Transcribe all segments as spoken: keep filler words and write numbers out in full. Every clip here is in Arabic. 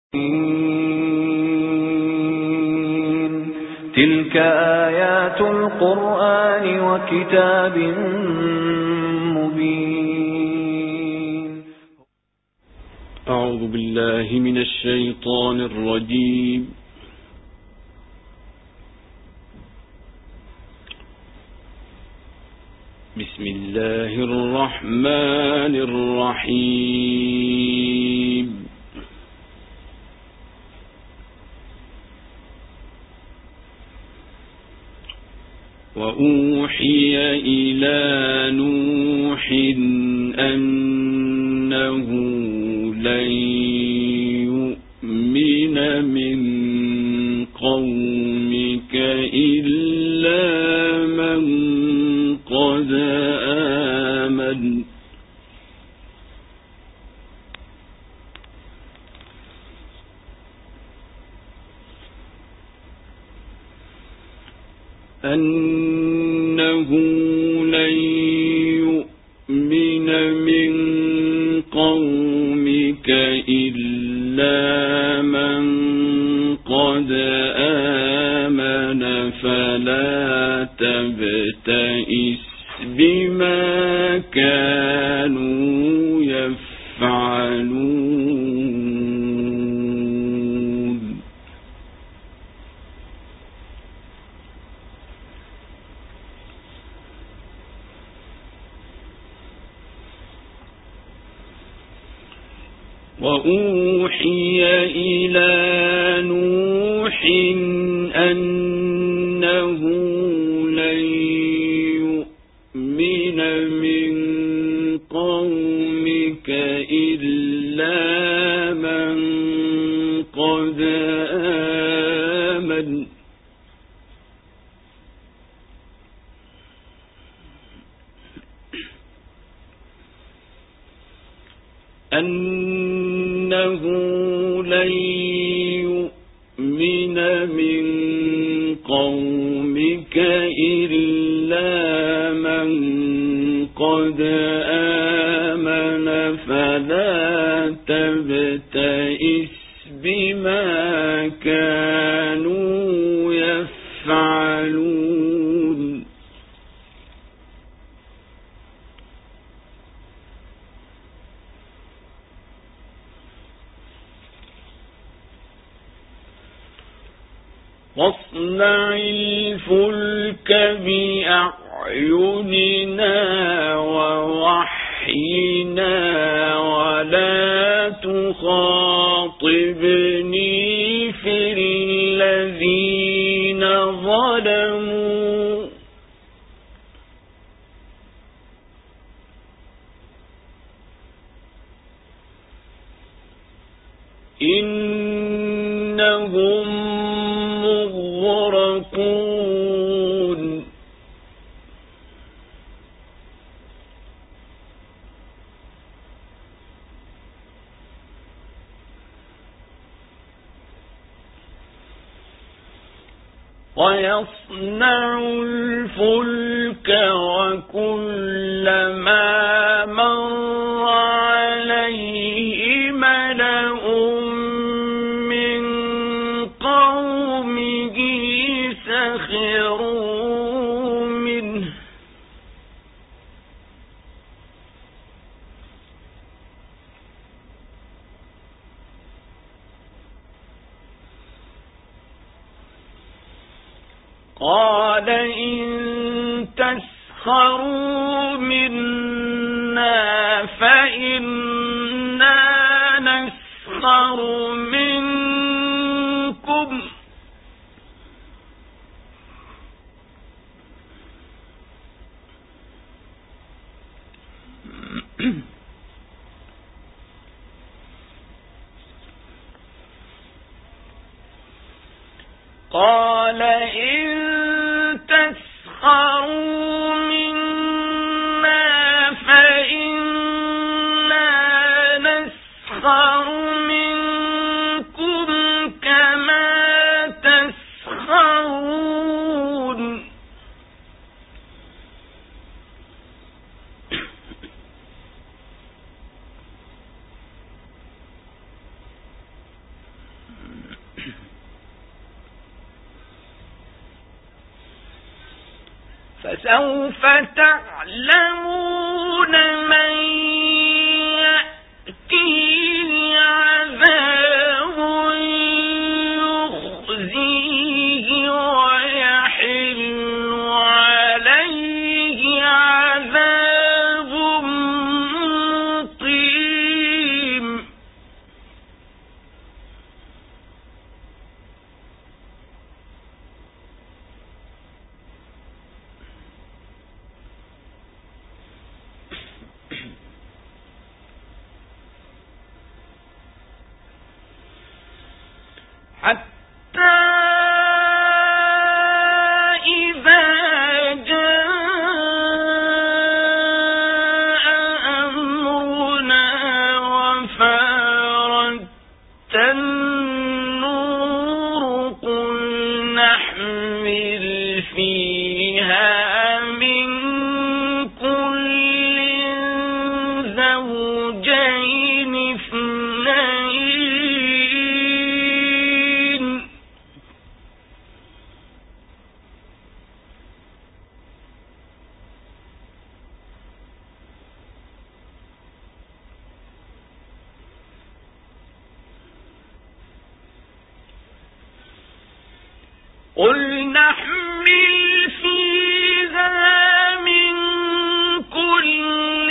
تلك آيات القرآن وكتاب مبين. أعوذ بالله من الشيطان الرجيم. بسم الله الرحمن الرحيم. وأوحي إلى نوح أنه لن يؤمن من قومك إلا من قد آمن أنه لن يؤمن من قومك إلا من قد آمن فلا تبتئس بما كانوا يفعلون. وأوحي إلى نوح أنه لن يؤمن من قومك إلا من قد آمن أنه لن يؤمن من قومك إلا من قد آمن فلا تبتئس بما كانوا يفعلون. واصنع الفلك بأعيننا ووحينا ولا تخاطبني في الذين ظلموا إنهم مغرقون. ويصنع الفلك وكلما مر عليه ملأ من قومه سخروا منه قال إن تسخروا منا فإنا نسخر منكم قال إن تسخروا منا فإنا نسخر منكم كما تسخرون. فسوف تعلمون من يأتيه عذاب يخزيه ويحل عليه عذاب مقيم. حتى إذا جاء أمرنا وفارت النور قل نحمل فيها من كل زوجين اثنين قل نحمل فيها من كل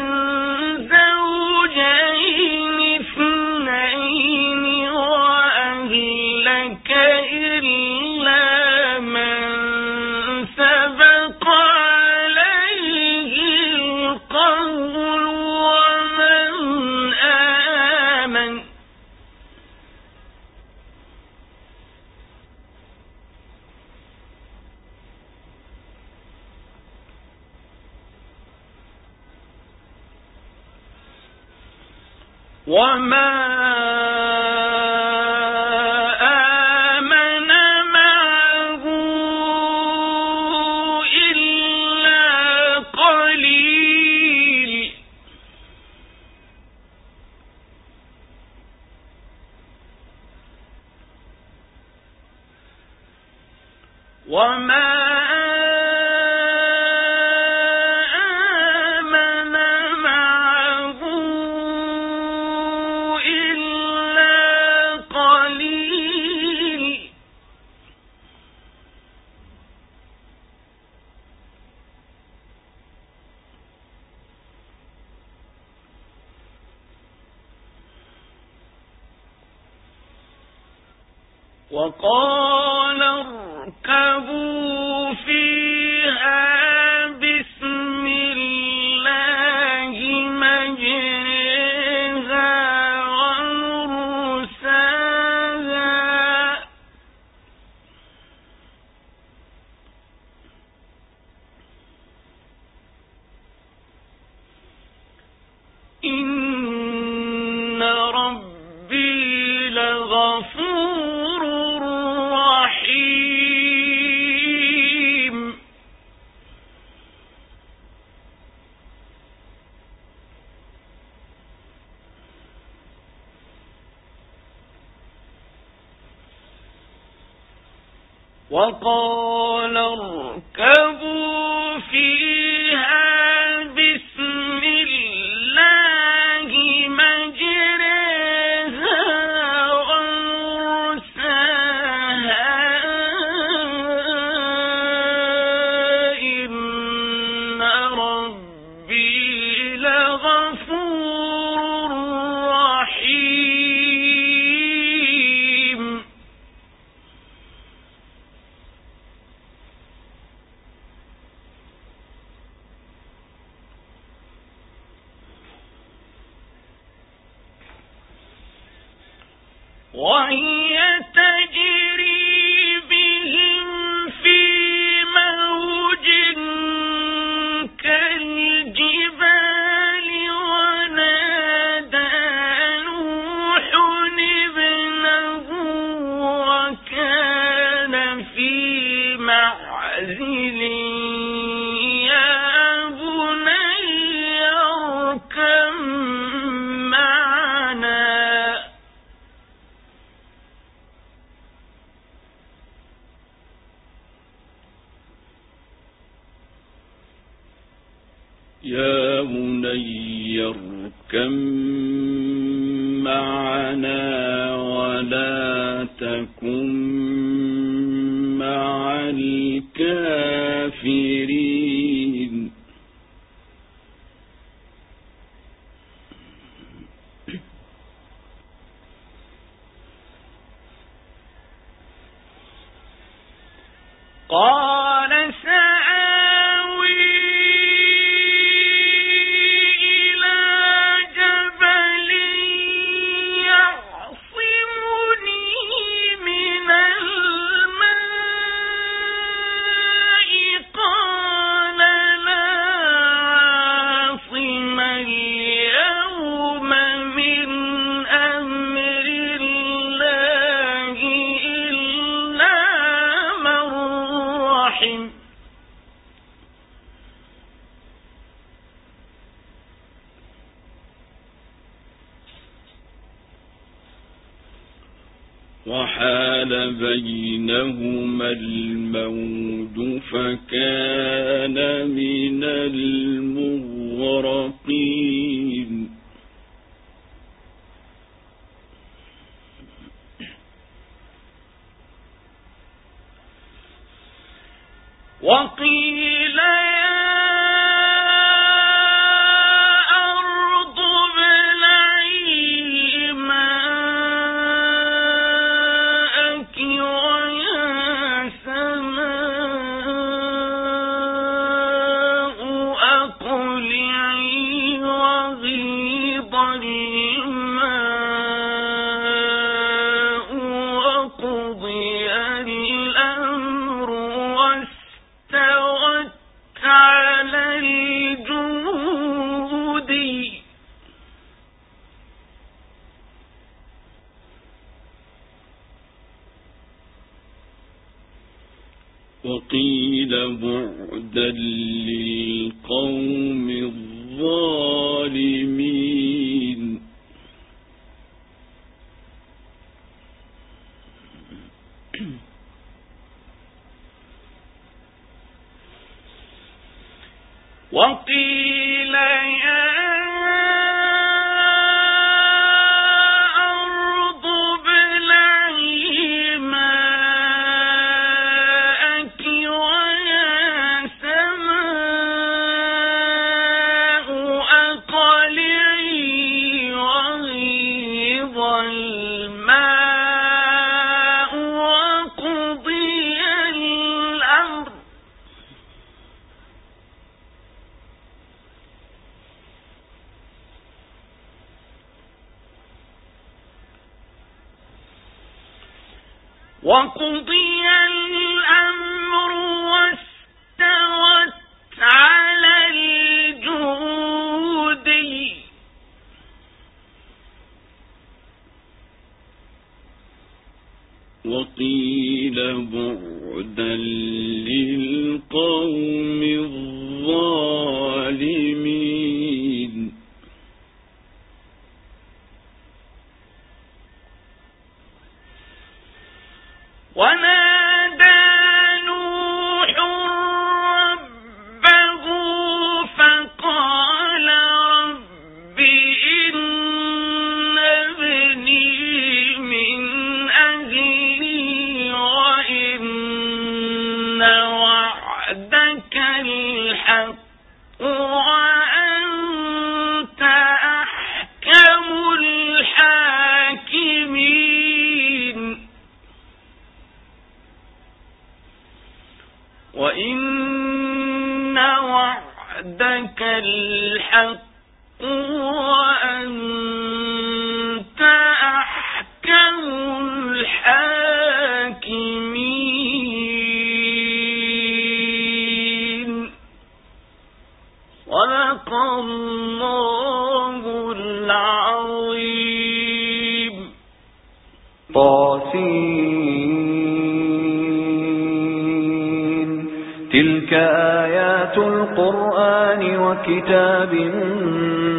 زوجين اثنين وأهلك إلا من سبق عليه القول ومن آمن. وما آمن معه إلا قليل. وما وقال اركبوا فيها بسم الله مجريها ومرساها إن ربي لغفور رحيم. وقال اركبوا فيها بسم الله مجريها ومرساها إن ربي لغفور رحيم. وهي تجري بهم في موج كالجبال ونادى نوح ابنه وكان في معزل يا بني اركب معنا يا بني اركم معنا ولا تكن مع الكافرين قال سآوي إلى جبل يعصمني من الماء قال لا عاصم اليوم من أمر الله إلا من رحم وحال بينهما الموج فكان من المغرقين وقيل يا أرض ابلعي ماءك ويا سماء أقلعي وغيض الماء وقضي الأمر واستوت على الجود وقيل بعدا للقوم الظالمين وقيل يا أرض ابلعي ماءك ويا سماء أقلعي وغيض الماء وقضي الأمر وقضي الأمر واستوت على الجود وقيل بعدا للقوم الظالمين ونادى نوح ربه فقال رب إن ابني من أهلي وإن وعدك الحق وأنت أحكم الحاكمين وإن وعدك الحق وأنت أحكم الحاكمين صدق الله العظيم. طاسين تلك آيات القرآن وكتاب